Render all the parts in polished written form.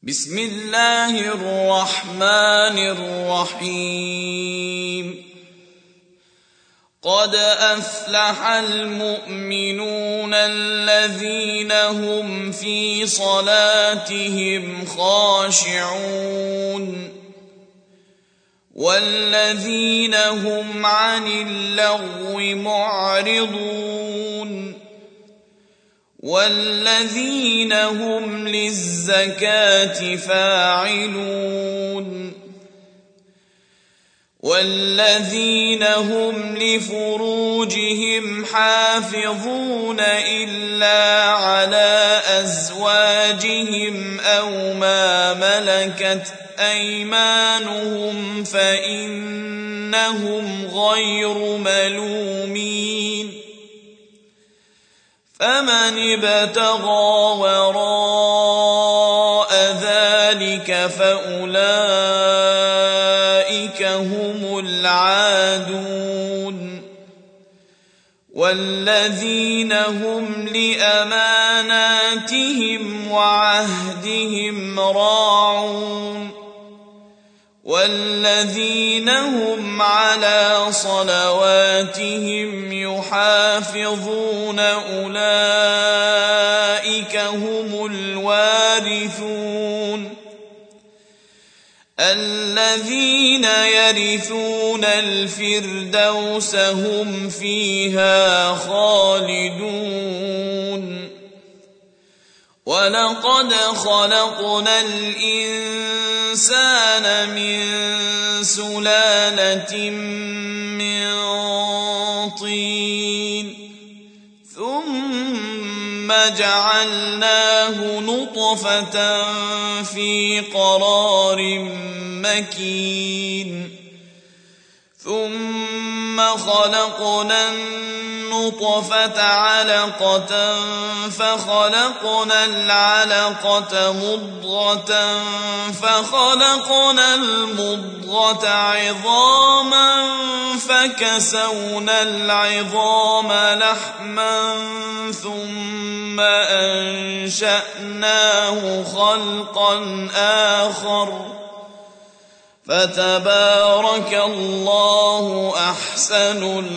بسم الله الرحمن الرحيم قد أفلح المؤمنون الذين هم في صلاتهم خاشعون والذين هم عن اللغو معرضون والذين هم للزكاة فاعلون والذين هم لفروجهم حافظون إلا على أزواجهم أو ما ملكت أيمانهم فإنهم غير ملومين فمن ابتغى وراء ذلك فأولئك هم العادون والذين هم لأماناتهم وعهدهم راعون والذين هم على صلواتهم يحافظون أولئك هم الوارثون الذين يرثون الفردوس هم فيها خالدون ولقد خلقنا الإنسان من سلالة من طين ثم جعلناه نطفة في قرار مكين ثم خلقنا النطفة علقة فخلقنا العلقة مضغة فخلقنا المضغة عظاما فكسونا العظام لحما ثم أنشأناه خلقا آخر فتبارك الله أحسن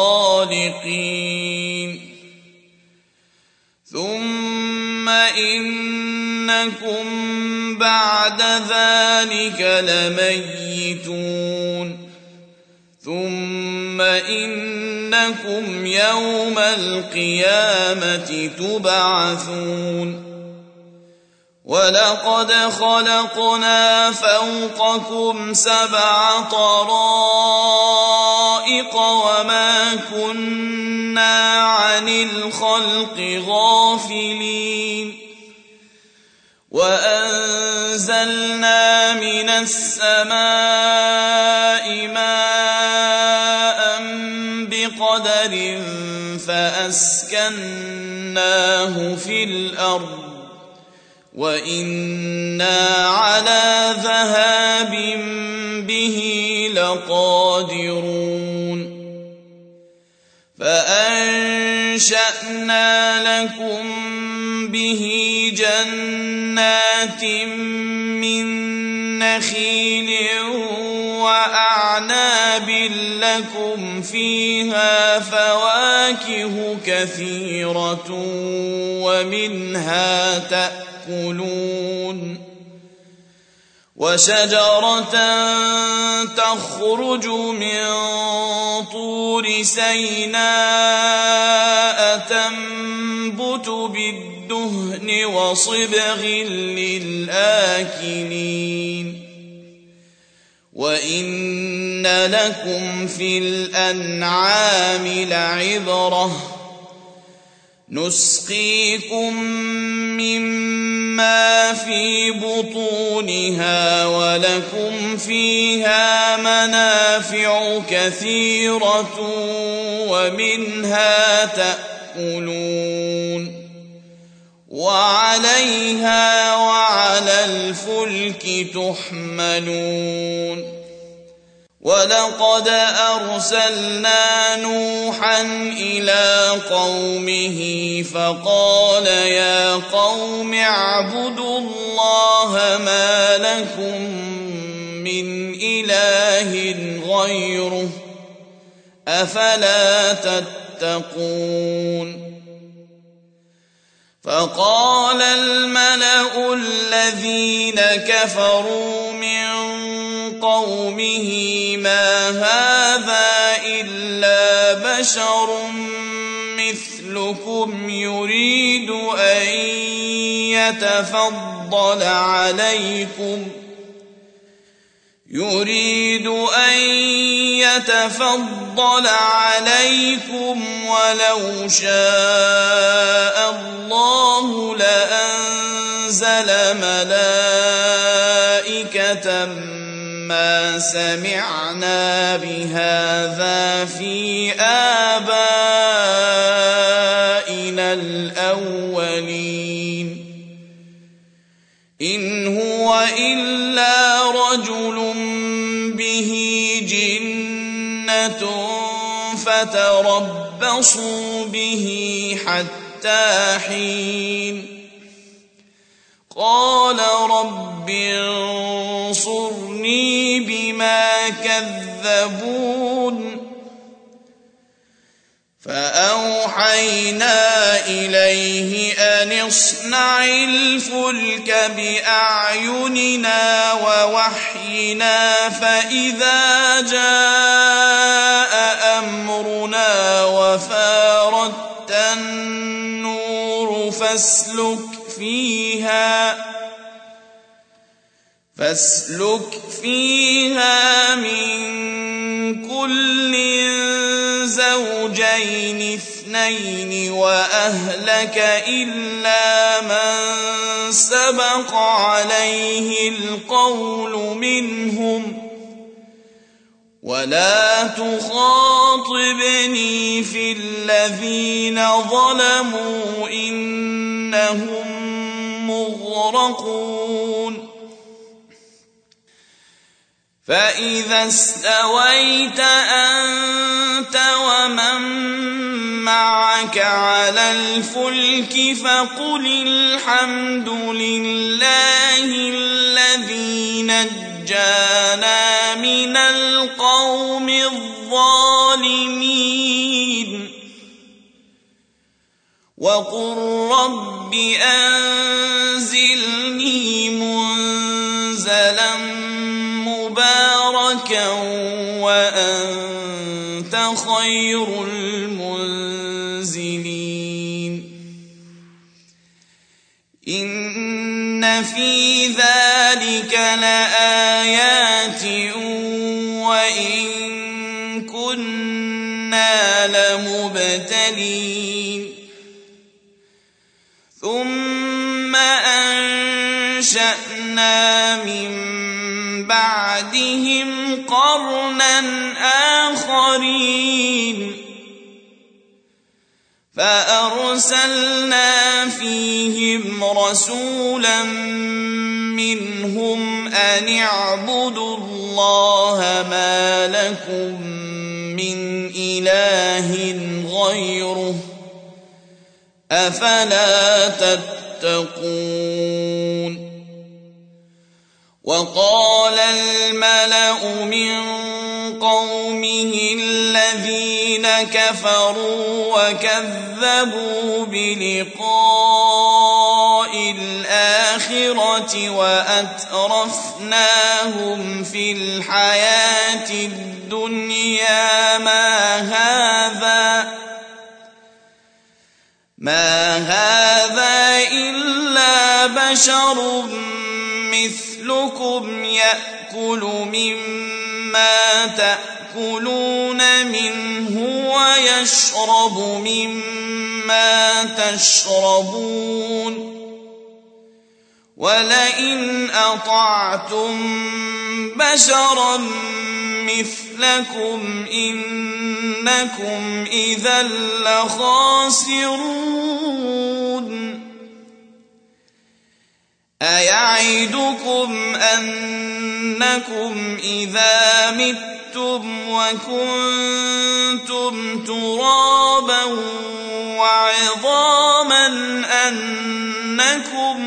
الخالقين ثم إنكم بعد ذلك لميتون ثم إنكم يوم القيامة تبعثون ولقد خلقنا فوقكم 7 طرائق وما كنا عن الخلق غافلين وأنزلنا من السماء ماء بقدر فأسكناه في الأرض وإنا على ذهاب به لقادرون فأنشأنا لكم به جنات من نخيل وأعناب لكم فيها فواكه كثيرة ومنها تأكلون وشجرة تخرج من طور سيناء تنبت بالدهن وصبغ للآكلين وإن لكم في الأنعام لعبرة نسقيكم مما في بطونها ولكم فيها منافع كثيرة ومنها تأكلون وعليها وعلى الفلك تحملون ولقد أرسلنا نوحا إلى قومه فقال يا قوم اعبدوا الله ما لكم من إله غيره أفلا تتقون فقال الملأ الذين كفروا من قومه ما هذا إلا بشر مثلكم يريد أن يتفضل عليكم ولو شاء الله لأنزل ملائكة ما سمعنا بهذا في آبائنا الأولين إن هو إلا رجل به جنة فتربصوا به حتى حين قال رب انصرني بما كذبون فأوحينا إليه أن اصنع الفلك بأعيننا ووحينا فإذا جاء أمرنا وفارت النور فاسلك فيها من كل زوجين اثنين وأهلك إلا من سبق عليه القول منهم ولا تخاطبني في الذين ظلموا إنهم مغرقون فإذا استويت أنت ومن معك على الفلك فقل الحمد لله الذي نجانا من القوم الظالمين وقل رب أنزلني منزلا مباركا وأنت خير المنزلين إن في ذلك لآيات وإن كنا لمبتلين ثم أنشأنا من بعدهم قرنا آخرين فأرسلنا فيهم رسولا منهم أن اعبدوا الله ما لكم من إله غيره أفلا تتقون وقال الملأ من قومه الذين كفروا وكذبوا بلقاء الآخرة وأترفناهم في الحياة الدنيا ما هذا إلا بشر مثلكم يأكل مما تأكلون منه ويشرب مما تشربون ولئن أطعتم بشرا مثلكم إنكم إذا لخاسرون أيعدكم أنكم إذا متم أشركتم وكنتم ترابا وعظاما أنكم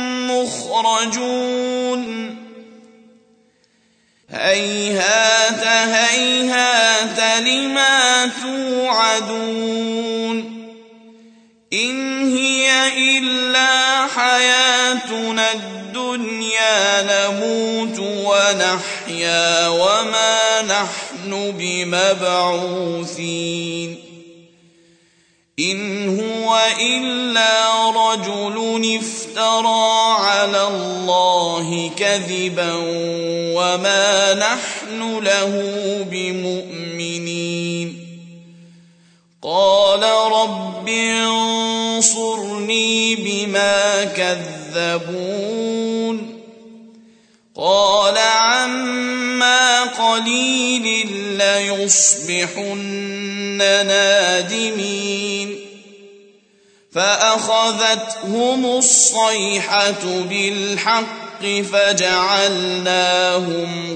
مخرجون هيهات هيهات لما توعدون إن هي إلا حياتنا الدنيا نموت ونحيا وما نحن بمبعوثين إن هو إلا رجل افترى على الله كذبا وما نحن له بمؤمنين قال رب انصرني بما كذبون قال عما قليل ليصبحن نادمين فأخذتهم الصيحة بالحق فجعلناهم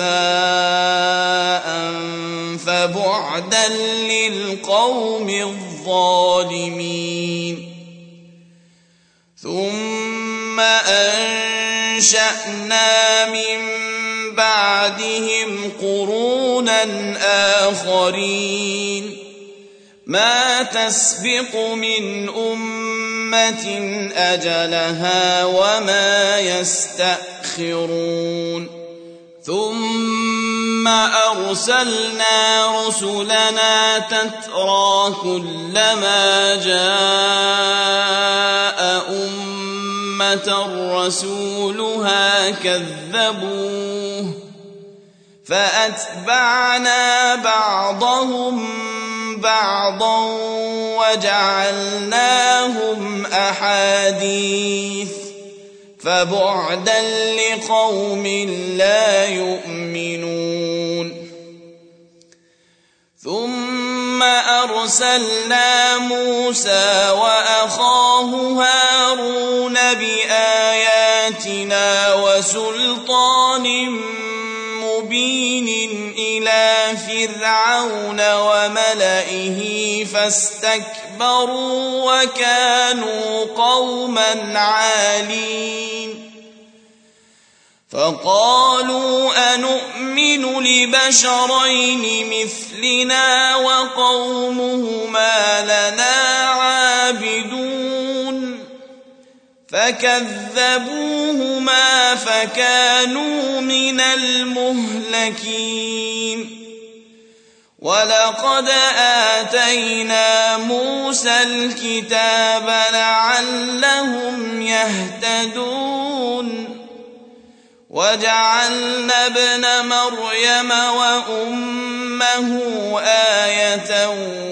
غثاء فبعدا للقوم الظالمين ثم أنشأنا من بعدهم قرونا آخرين ما تسبق من أمة أجلها وما يستأخرون ثم أرسلنا رسلنا تترى كلما جاء أمة رسولها كذبوه فأتبعنا بعضهم بعضا وجعلناهم أحاديث فبعدا لقوم لا يؤمنون ثم أرسلنا موسى وأخاه هارون بآياتنا وسلطان مبين إلى فرعون وملئه فاستكبروا وكانوا قوما عالين فقالوا أنؤمن لبشرين مثلنا وقومهما لنا عابدون فكذبوهما فكانوا من المهلكين ولقد آتينا موسى الكتاب لعلهم يهتدون وجعلنا ابن مريم وأمه آية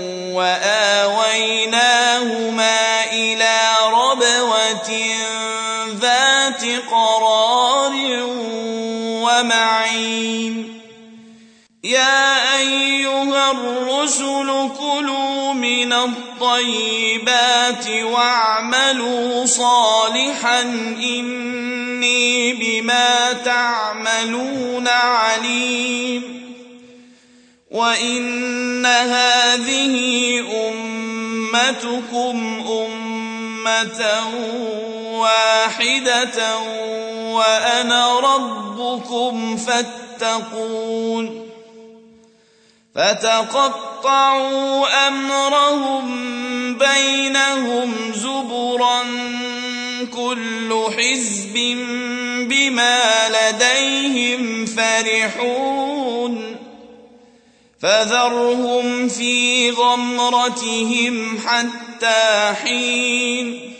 وآويناهما إلى ربوة ذات قرار ومعين يا أيها الرسل كلوا من الطيبات واعملوا صالحا إني بما تعملون عليم وإن هذه أمتكم أمة واحدة وأنا ربكم فاتقون فتقطعوا أمرهم بينهم زبرا كل حزب بما لديهم فرحون فذرهم في غمرتهم حتى حين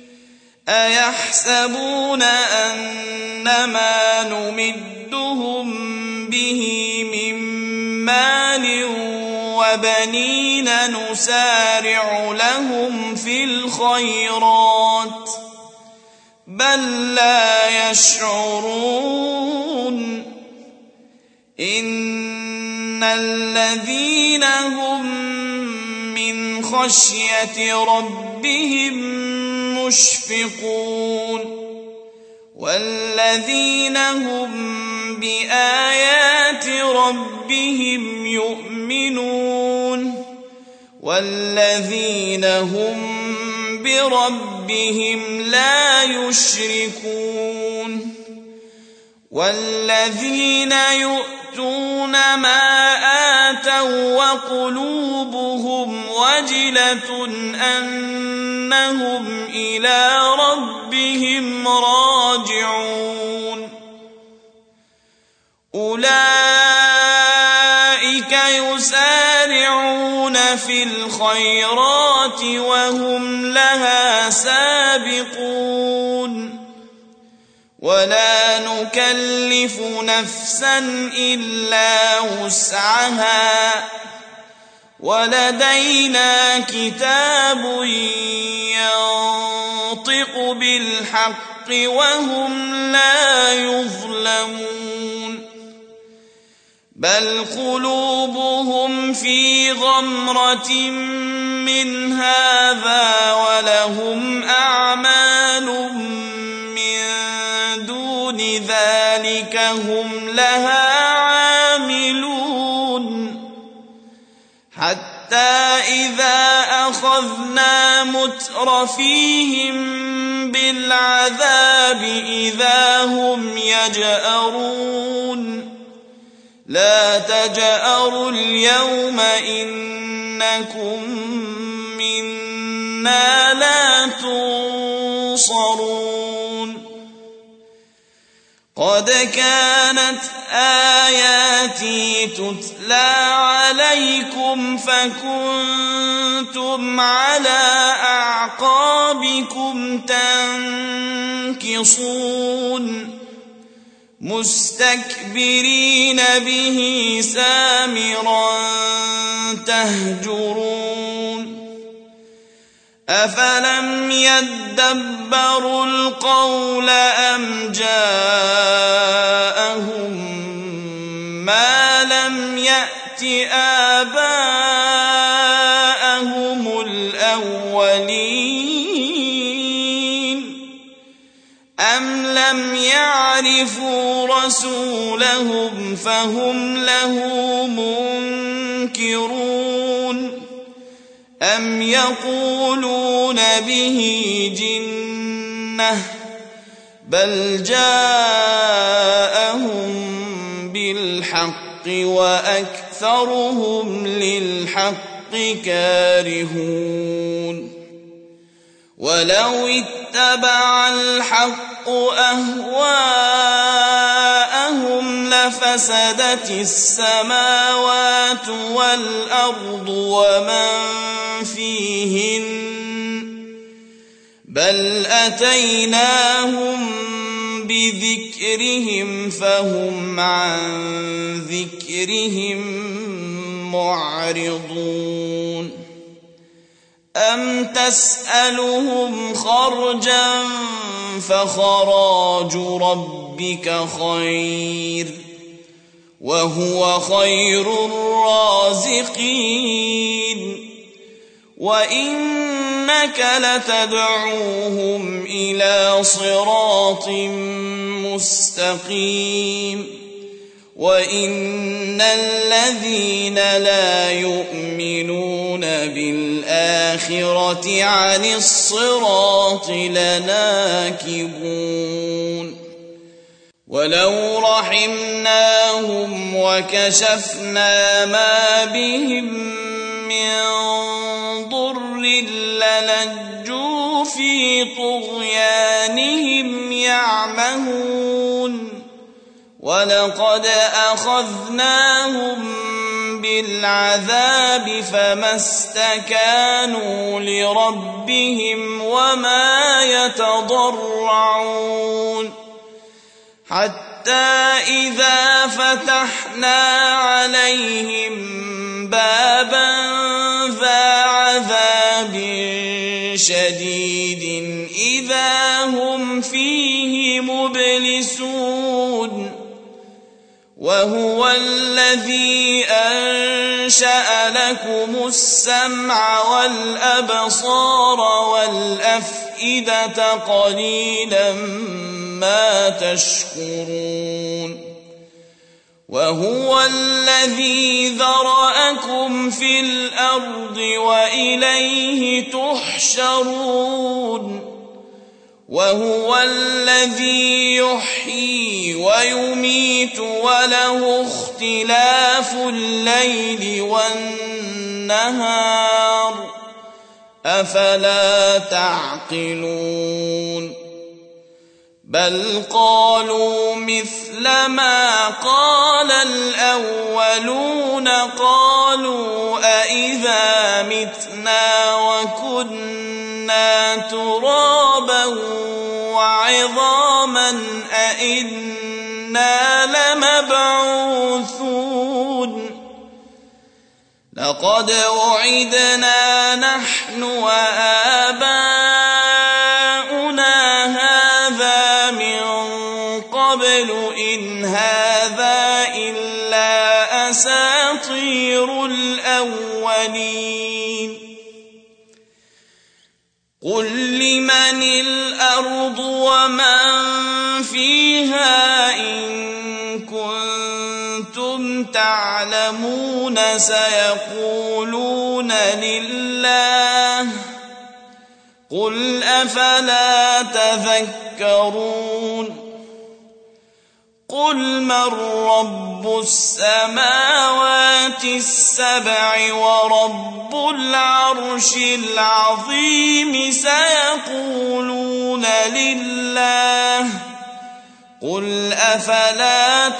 أيحسبون أنما نمدهم به من مال وبنين نسارع لهم في الخيرات بل لا يشعرون إن الذين هم من خشية ربهم مشفقون والذين هم بآيات ربهم بربهم يؤمنون والذين هم بربهم لا يشركون والذين يؤتون ما آتوا وقلوبهم وجلة أنهم إلى ربهم راجعون أولئك يسارعون في الخيرات وهم لها سابقون ولا نكلف نفسا إلا وسعها ولدينا كتاب ينطق بالحق وهم لا يظلمون بل قلوبهم في غمرة من هذا ولهم أعمال من دون ذلك هم لها عاملون حتى إذا أخذنا مترفيهم بالعذاب إذا هم يجأرون لا تجأروا اليوم إنكم منا لا تنصرون قد كانت آياتي تتلى عليكم فكنتم على أعقابكم تنكصون مستكبرين به سامرا تهجرون أفلم يدبروا القول أم جاءهم ما لم يأت آباءهم الأولين أم لم يعرفوا رسولهم فهم له منكرون أم يقولون به جنة بل جاءهم بالحق وأكثرهم للحق كارهون ولو اتبع الحق أهواءهم لفسدت السماوات والأرض ومن فيهن بل أتيناهم بذكرهم فهم عن ذكرهم معرضون أم تسألهم خرجا فخراج ربك خير وهو خير الرازقين وإنك لتدعوهم إلى صراط مستقيم وإن الذين لا يؤمنون بالآخرة عن الصراط لناكبون ولو رحمناهم وكشفنا ما بهم من ضر للجوا في طغيانهم يعمهون ولقد أخذناهم بالعذاب فما استكانوا لربهم وما يتضرعون حتى إذا فتحنا عليهم بابا ذا عذاب شديد إذا هم فيه مبلسون وهو الذي أنشأ لكم السمع والأبصار والأفئدة قليلا ما تشكرون وهو الذي ذرأكم في الأرض وإليه تحشرون وهو الذي يحيي ويميت وله اختلاف الليل والنهار أفلا تعقلون بل قالوا مثل ما قال الأولون قالوا أإذا متنا وكنا ترابا وعظاما أإنا لمبعوثون لقد وعدنا نحن وآباؤنا هذا من قبل إن هذا إلا أساطير الأولين قل لمن الأرض ومن فيها إن كنتم تعلمون سيقولون لله قل أفلا تذكرون قل من رب السماوات السبع ورب العرش العظيم سيقولون لله قل أفلا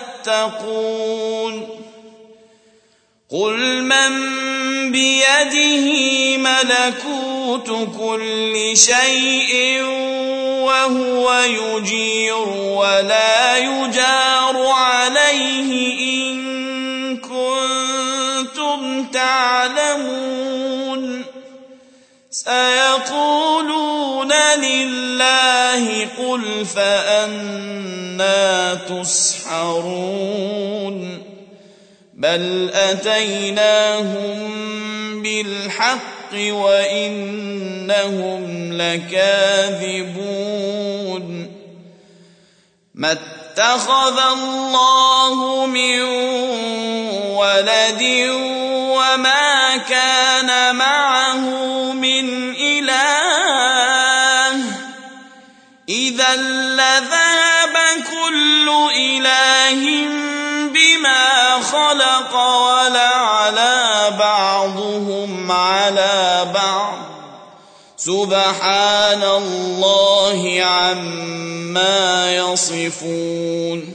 تتقون قل من بيده ملكوت كل شيء وهو يجير ولا يجار عليه إن كنتم تعلمون سيقولون لله قل فأنى تسحرون بل أتيناهم بالحق وإنهم لكاذبون ما اتخذ الله من ولد وما كان معه من إله إذا لذهب كل إله بما خلق ولعلى بعضهم على بعض سبحان الله عما يصفون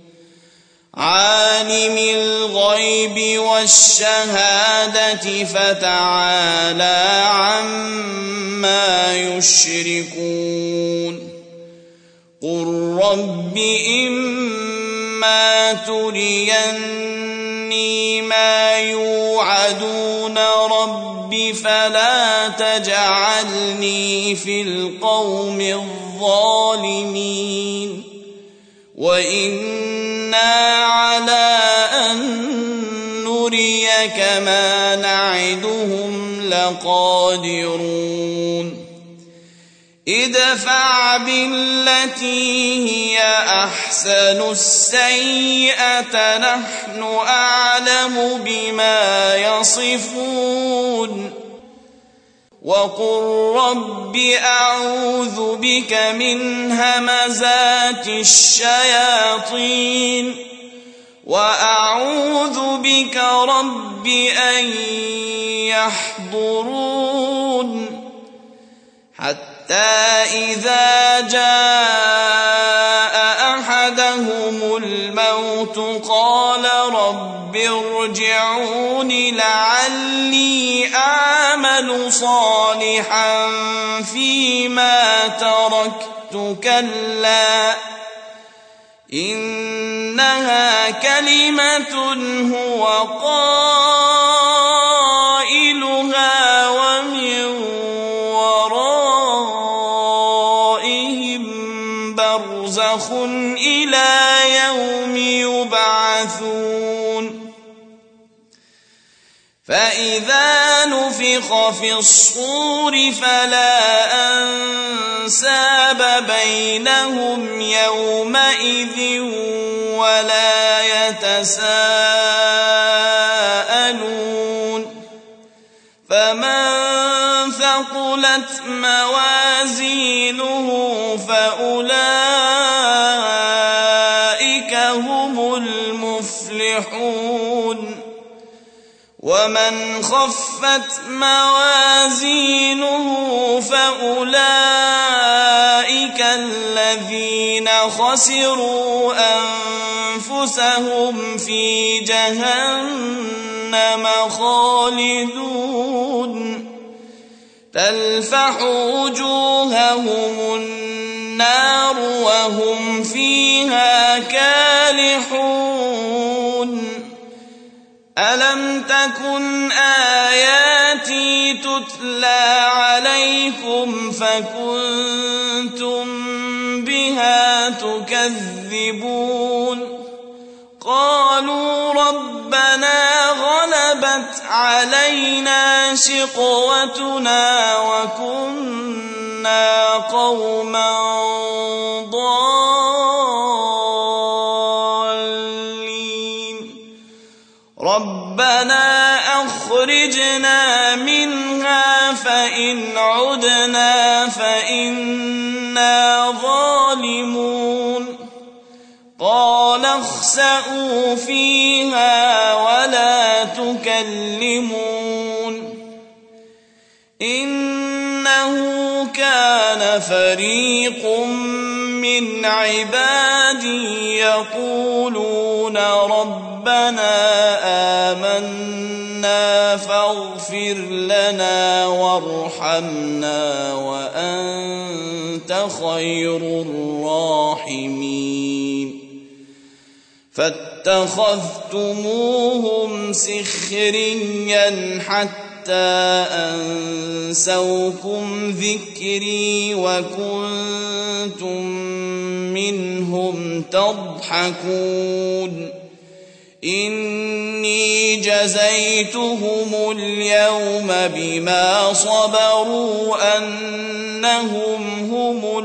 عالم الغيب والشهادة فتعالى عما يشركون قل رب إما تريني ما يوعدون رب فلا تجعلني في القوم الظالمين وإنا على أن نريك ما نعدهم لقادرون ادفع بالتي هي أحسن السيئة نحن أعلم بما يصفون وقل رب أعوذ بك من همزات الشياطين وأعوذ بك رب أن يحضرون حتى إذا جاء أحدهم الموت قال رب ارجعون لعلي أعمل صالحا فيما تركت كلا إنها كلمة هو قائلها ومن ورائهم برزخ إلى يوم يبعثون فإذا نفخ في الصور فلا أنساب بينهم يومئذ ولا يتساءلون فمن ثقلت موازينه فأولئك هم المفلحون ومن خفت موازينه فأولئك الذين خسروا أنفسهم في جهنم خالدون تلفح وجوههم النار وهم فيها كالحون ألم تكن آياتي تتلى عليكم فكنتم بها تكذبون قالوا ربنا غلبت علينا شقوتنا وكنا قوما ضالين ربنا أخرجنا منها فإن عدنا فإنا ظالمون قال اخسئوا فيها ولا تكلمون إنه كان فريق من عبادي يقولون ربنا آمنا فاغفر لنا وارحمنا وأنت خير الراحمين فاتخذتموهم سخريا حتى أنسوكم ذكري وكنتم منهم تضحكون إني جزيتهم اليوم بما صبروا أنهم هم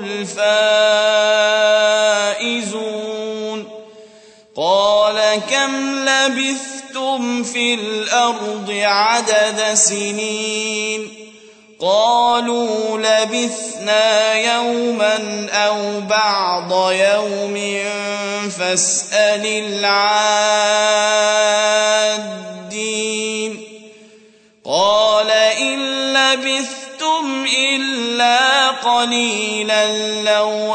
الفائزون قال كم لبثتم في الأرض عدد سنين قالوا لبثنا يوما أو بعض يوم فاسأل العادين قال إن لبثتم إلا قليلا لو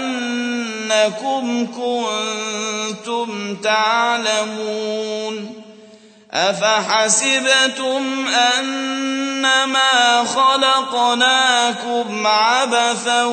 أنكم كنتم تعلمون أفحسبتم أنما خلقناكم عبثا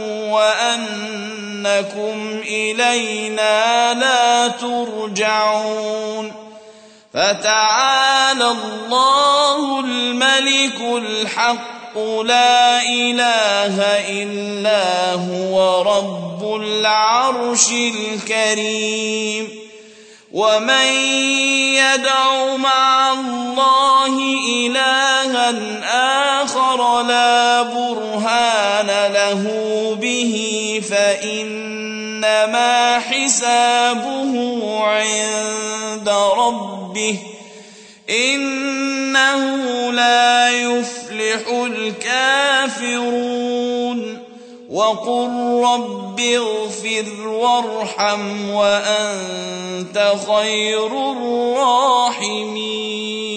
وأنكم إلينا لا ترجعون فتعالى الله الملك الحق لا إله إلا هو رب العرش الكريم ومن يدع مع الله إلها آخر لا برهان له به فإنما حسابه عند ربه إنه لا يفلح الكافرون وقل رب اغفر وارحم وأنت خير الراحمين